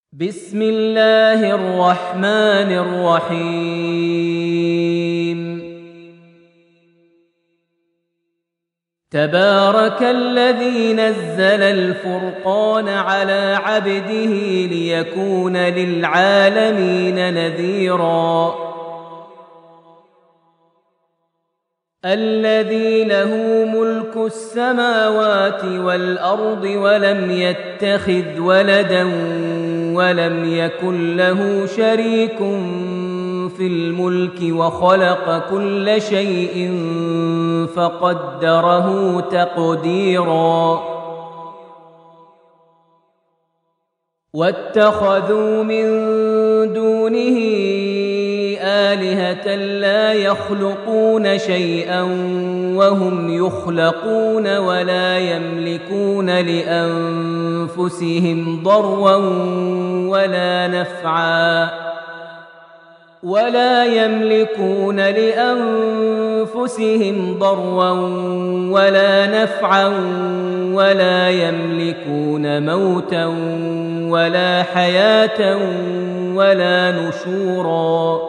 بسم الله الرحمن الرحيم. تبارك الذي نزل الفرقان على عبده ليكون للعالمين نذيرا. الذي له ملك السماوات والأرض ولم يتخذ ولدا ولم يكن له شريك في الملك وخلق كل شيء فقدره تقديرا. واتخذوا من دونه آلهة لا يخلقون شيئا وهم يخلقون ولا يملكون لأنفسهم ضرا ولا نفعا ولا يملكون موتا ولا حياة ولا نشورا.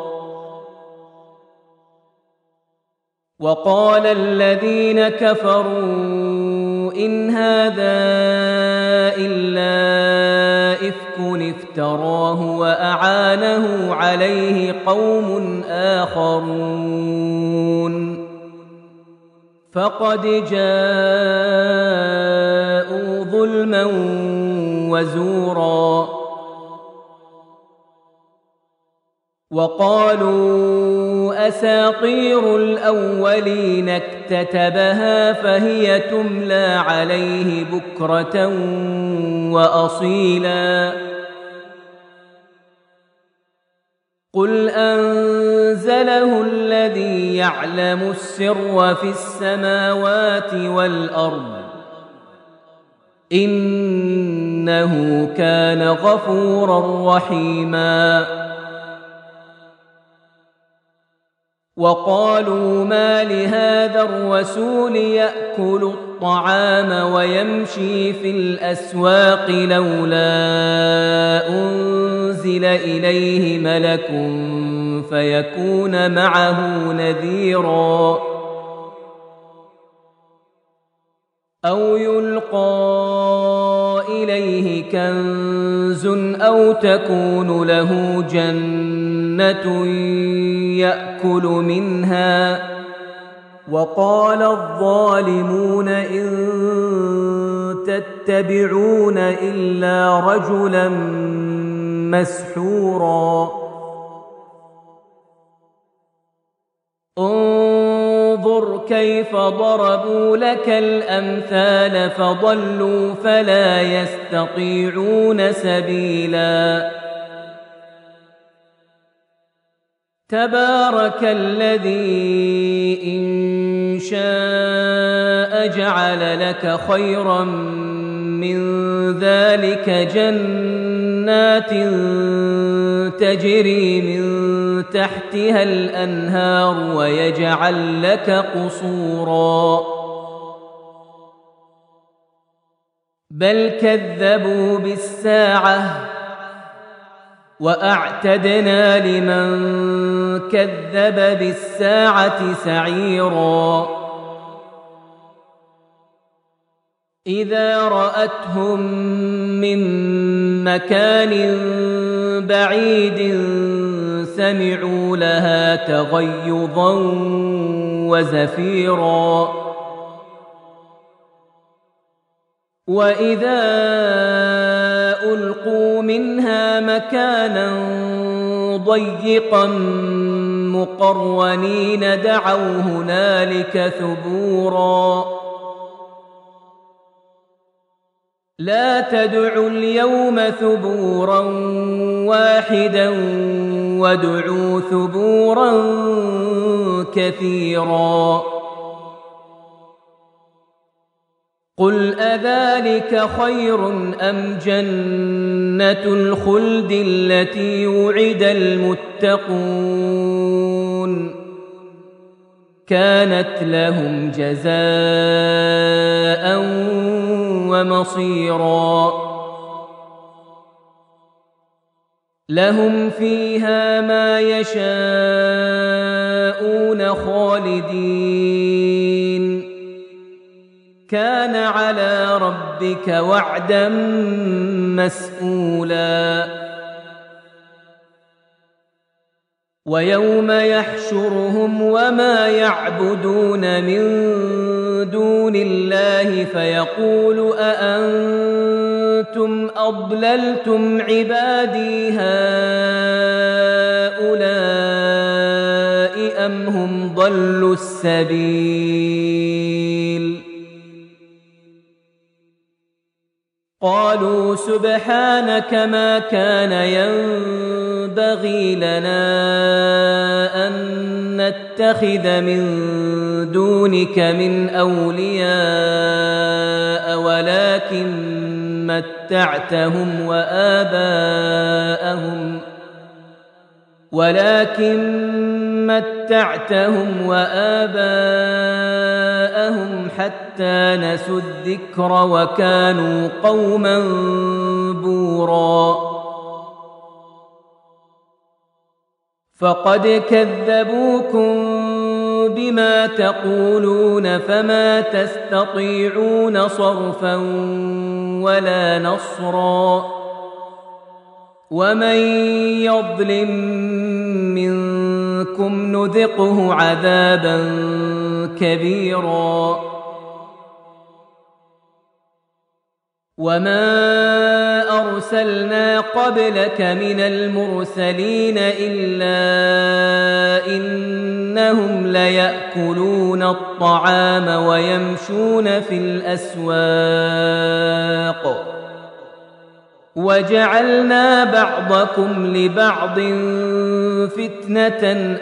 وقال الذين كفروا إن هذا إلا إفك افتراه وأعانه عليه قوم آخرون فقد جاءوا ظلما وزورا. وقالوا أساطير الأولين اكتتبها فهي تملى عليه بكرة وأصيلا. قل أنزله الذي يعلم السر في السماوات والأرض إنه كان غفورا رحيما. وقالوا ما لهذا الرسول يأكل الطعام ويمشي في الأسواق لولا أنزل إليه ملك فيكون معه نذيرا. أو يلقى إليه كنز أو تكون له جنة يأكل منها. وقال الظالمون إن تتبعون إلا رجلا مسحورا. انظر كيف ضربوا لك الأمثال فضلوا فلا يستطيعون سبيلا. تبارك الذي إن شاء جعل لك خيرا من ذلك جنات تجري من تحتها الأنهار ويجعل لك قصورا. بل كذبوا بالساعة وأعتدنا لمن كذب بالساعة سعيرا. إذا رأتهم من مكان بعيد سمعوا لها تغيظا وزفيرا. وإذا ألقوا منها مكانا ضيقا مقرنين دعوا هنالك ثبورا. لا تدعوا اليوم ثبورا واحدا وادعوا ثبورا كثيرا. قل أذلك خير أم جنة الخلد التي وعد المتقون كانت لهم جزاء ومصيرا. لهم فيها ما يشاءون خالدين كان على ربك وعدا مسئولا ويوم يحشرهم وما يعبدون من دون الله فيقول أأنتم أضللتم عبادي هؤلاء أم هم ضلوا السبيل قالوا سبحانك ما كان ينبغي لنا أن نتخذ من دونك من أولياء ولكن متعتهم وآباءهم حتى نسوا الذكر وكانوا قوما بورا فقد كذبوكم بما تقولون فما تستطيعون صرفا ولا نصرا ومن يظلم منكم نذقه عذابا كبيرا وما أرسلنا قبلك من المرسلين إلا إنهم ليأكلون الطعام ويمشون في الأسواق وجعلنا بعضكم لبعض فتنة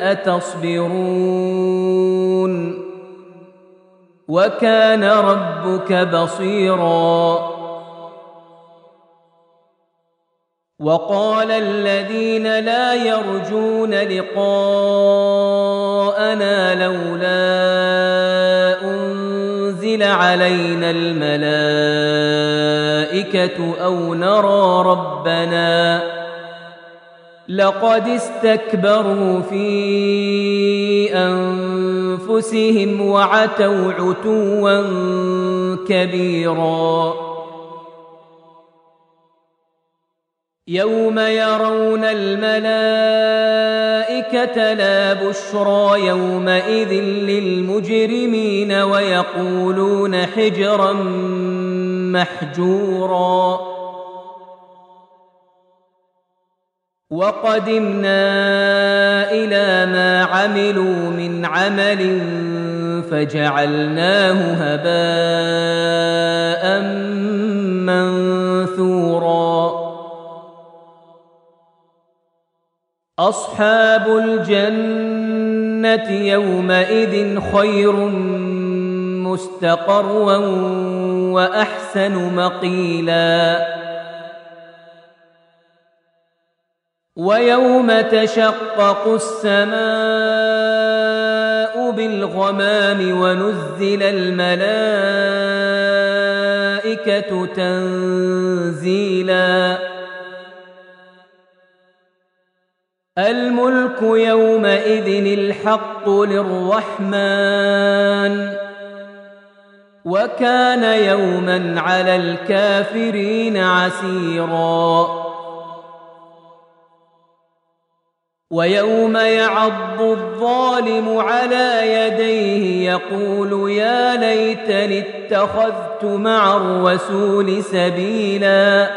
أتصبرون وكان ربك بصيراً وقال الذين لا يرجون لقاءنا لولا أنزل علينا الملائكة أو نرى ربنا لقد استكبروا في أنفسهم وعتوا عتوا كبيرا يوم يرون الملائكة لا بشرى يومئذ للمجرمين ويقولون حجرا محجورا وقدمنا إلى ما عملوا من عمل فجعلناه هباء منثورا أصحاب الجنة يومئذ خير مستقرا وأحسن مقيلا ويوم تشقق السماء بالغمام ونزل الملائكة تنزيلا الملك يومئذ الحق للرحمن وكان يوما على الكافرين عسيرا ويوم يعض الظالم على يديه يقول يا ليتني اتخذت مع الرسول سبيلا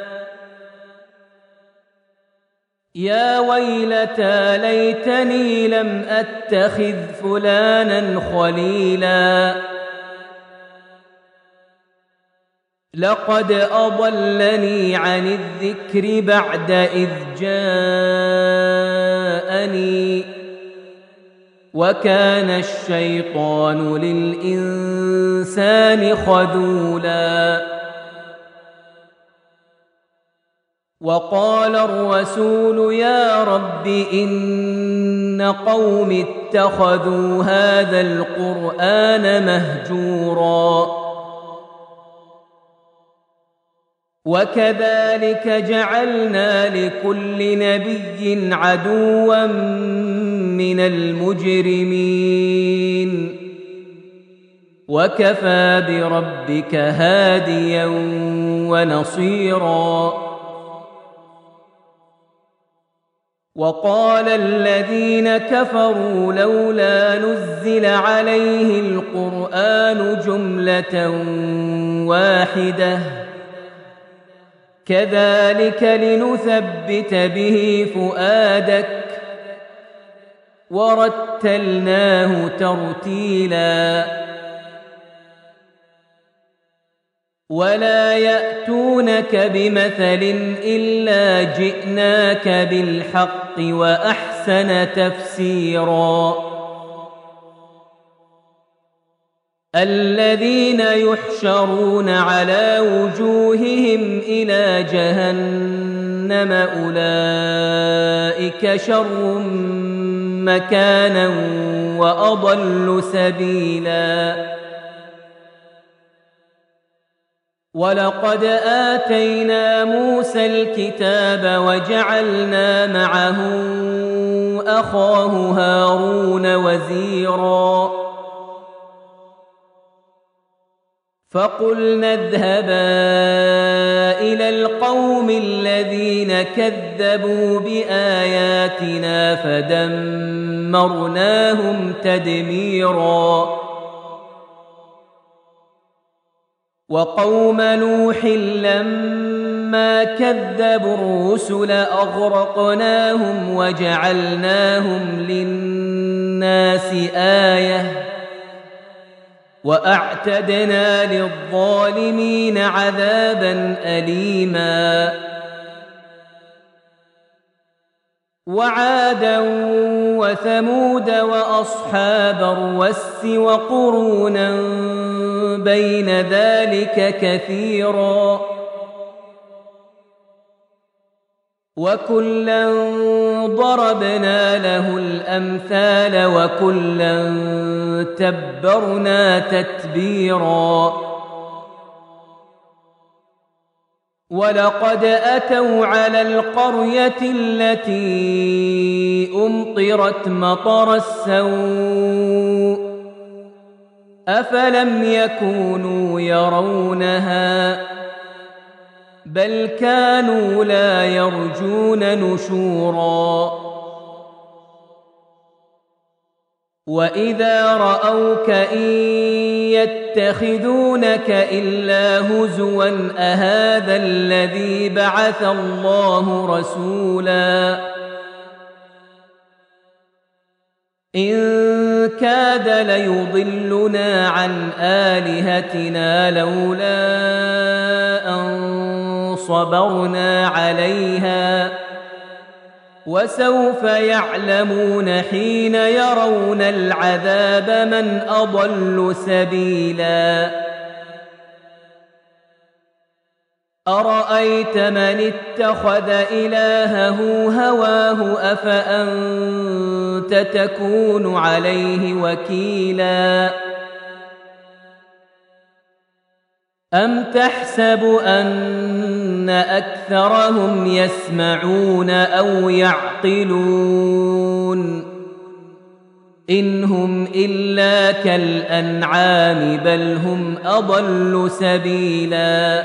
يا ويلتى ليتني لم أتخذ فلانا خليلا لقد أضلني عن الذكر بعد إذ جاءني وكان الشيطان للإنسان خذولا وقال الرسول يا رب إن قوم اتخذوا هذا القرآن مهجورا وكذلك جعلنا لكل نبي عدوا من المجرمين وكفى بربك هاديا ونصيرا وقال الذين كفروا لولا نزل عليه القرآن جملة واحدة كذلك لنثبت به فؤادك ورتلناه ترتيلا ولا يأتونك بمثل إلا جئناك بالحق وأحسن تفسيرا الذين يحشرون على وجوههم إلى جهنم أولئك شر مكانا وأضل سبيلا ولقد آتينا موسى الكتاب وجعلنا معه أخاه هارون وزيرا فقلنا اذهبا إلى القوم الذين كذبوا بآياتنا فدمرناهم تدميرا وقوم نوح لما كذبوا الرسل أغرقناهم وجعلناهم للناس آية وأعتدنا للظالمين عذابا أليما وعادا وثمود وأصحاب الرس وقرونا بين ذلك كثيرا وكلا ضربنا له الأمثال وكلا تبرنا تتبيرا ولقد أتوا على القرية التي أمطرت مطر السوء أفلم يكونوا يرونها بل كانوا لا يرجون نشورا وإذا رأوك إن يتخذونك إلا هزوا أهذا الذي بعث الله رسولا إن كاد ليضلنا عن آلهتنا لولا أن صبرنا عليها وسوف يعلمون حين يرون العذاب من أضل سبيلا أرأيت من اتخذ إلهه هواه أفأنت تكون عليه وكيلا أم تحسب أن أكثرهم يسمعون أو يعقلون إن هم إلا كالأنعام بل هم أضل سبيلا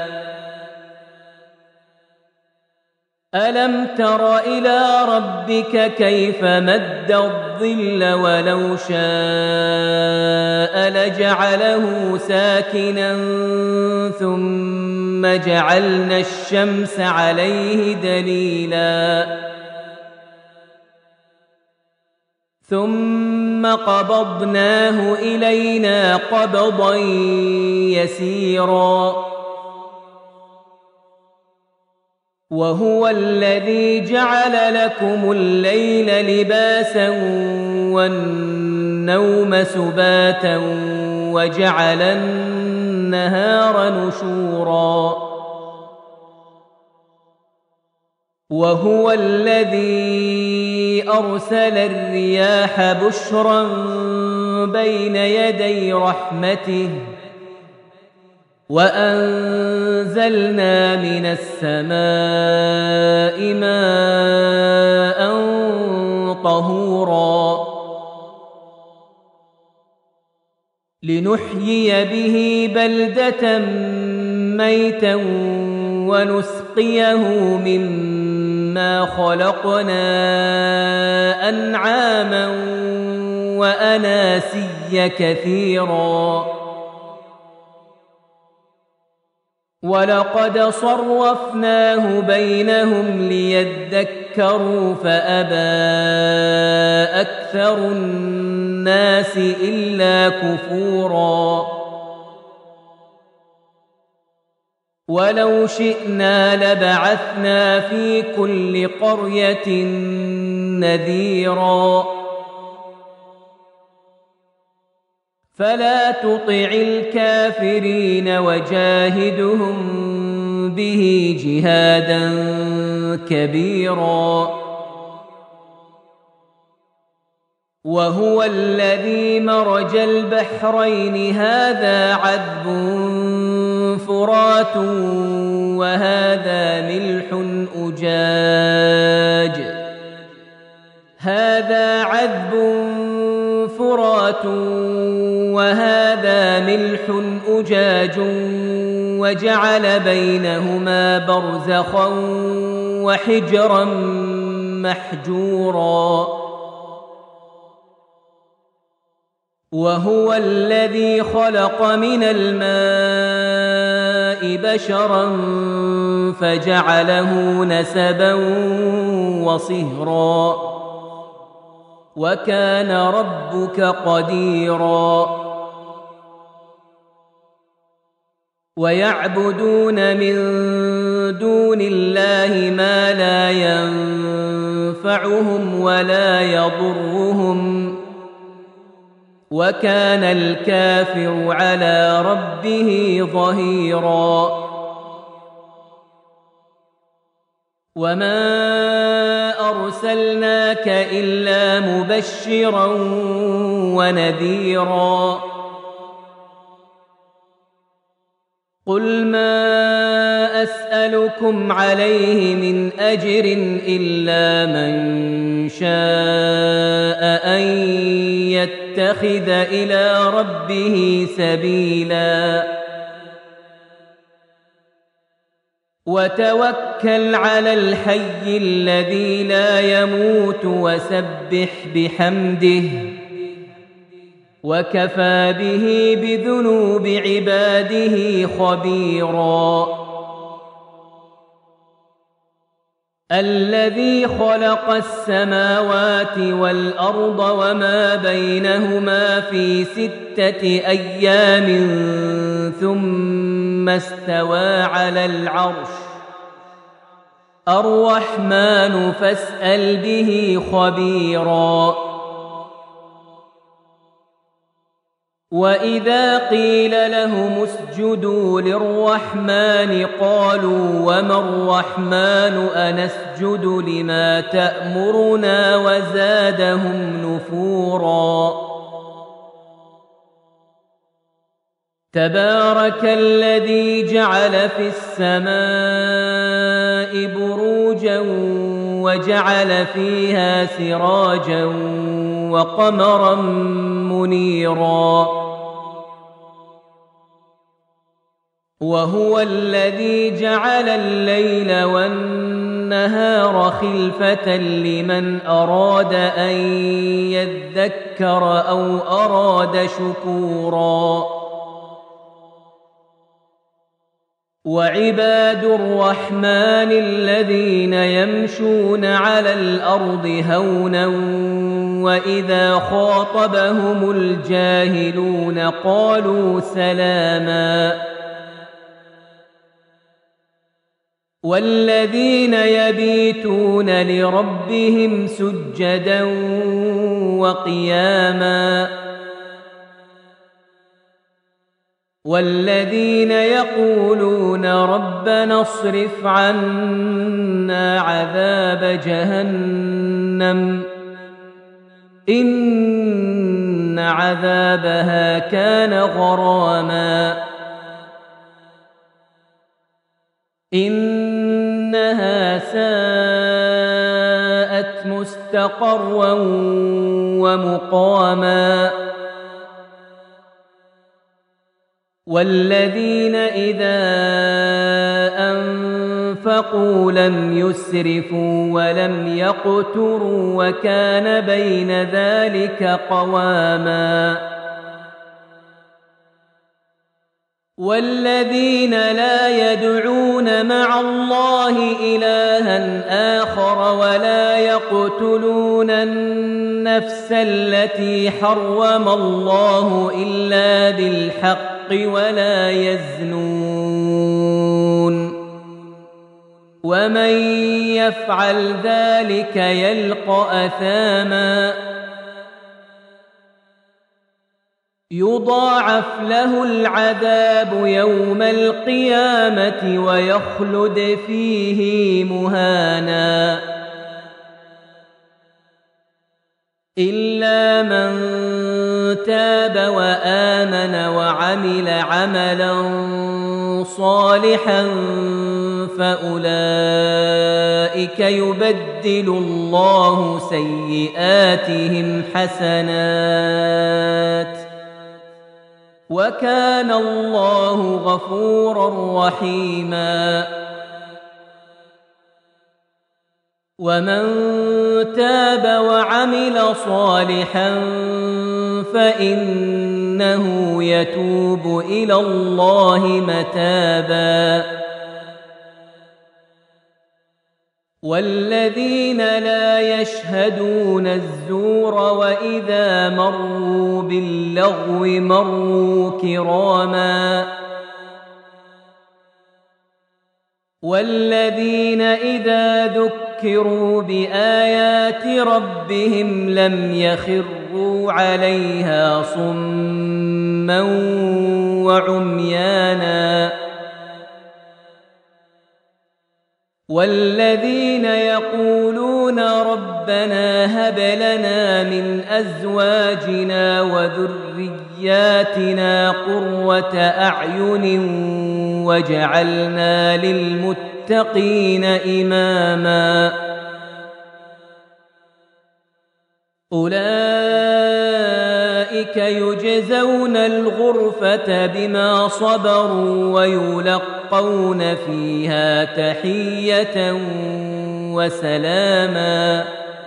ألم تر إلى ربك كيف مد الظل ولو شاء لجعله ساكنا ثم جعلنا الشمس عليه دليلا ثم قبضناه إلينا قبضا يسيرا وهو الذي جعل لكم الليل لباسا والنوم سباتا وجعل النهار نشورا وهو الذي أرسل الرياح بشرا بين يدي رحمته وأنزلنا من السماء ماء طهورا لنحيي به بلدة ميتا ونسقيه مما خلقنا أنعاما وأناسيا كثيرا ولقد صرفناه بينهم ليذكروا فأبى أكثر الناس إلا كفورا ولو شئنا لبعثنا في كل قرية نذيرا فلا تطع الكافرين وجاهدهم به جهادا كبيرا وهو الذي مرج البحرين هذا عذب فرات وهذا ملح أجاج هذا عذب فرات وهذا ملح أجاج وجعل بينهما برزخا وحجرا محجورا وهو الذي خلق من الماء بشرا فجعله نسبا وصهرا وكان ربك قديرا ويعبدون من دون الله ما لا ينفعهم ولا يضرهم وكان الكافر على ربه ظهيرا وما أرسلناك إلا مبشرا ونذيرا قل ما أسألكم عليه من أجر إلا من شاء أن يتخذ إلى ربه سبيلا وتوكل على الحي الذي لا يموت وسبح بحمده وكفى به بذنوب عباده خبيرا الذي خلق السماوات والأرض وما بينهما في 6 أيام ثم استوى على العرش الرحمن فاسأل به خبيرا وإذا قيل لهم اسجدوا للرحمن قالوا وما الرحمن أنسجد لما تأمرنا وزادهم نفورا تبارك الذي جعل في السماء بروجا وجعل فيها سراجا وقمرا منيرا وهو الذي جعل الليل والنهار خلفة لمن أراد أن يذكر أو أراد شكورا وعباد الرحمن الذين يمشون على الأرض هونا وإذا خاطبهم الجاهلون قالوا سلاما والذين يبيتون لربهم سجدا وقياما والذين يقولون ربنا اصرف عنا عذاب جهنم إن عذابها كان غراما إنها ساءت مستقرا ومقاما والذين إذا أنفقوا لم يسرفوا ولم يقتروا وكان بين ذلك قواما والذين لا يدعون مع الله إلها آخر ولا يقتلون النفس التي حرم الله إلا بالحق ولا يزنون ومن يفعل ذلك يلقى أثاما يضاعف له العذاب يوم القيامة ويخلد فيه مهانا إلا من تاب وآمن وعمل عملا صالحا فأولئك يبدل الله سيئاتهم حسنات وكان الله غفورا رحيما ومن تاب وعمل صالحا فإنه يتوب إلى الله متابا والذين لا يشهدون الزور وإذا مروا باللغو مروا كراما والذين إذا ذكروا بآيات ربهم لم يخروا عليها صما وعميانا والذين يقولون ربنا هب لنا من أزواجنا وذرياتنا قرة أعين واجعلنا للمتقين إماما أولئك يجزون الغرفة بما صبروا ويلقون فيها تحية وسلاما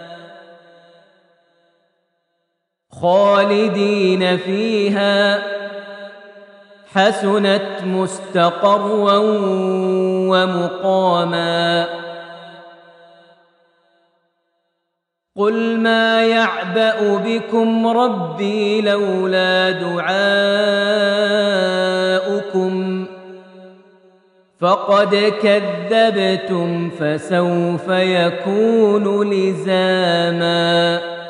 خالدين فيها حسنت مستقرا ومقاما قل ما يعبأ بكم ربي لولا دعاؤكم فقد كذبتم فسوف يكون لزاما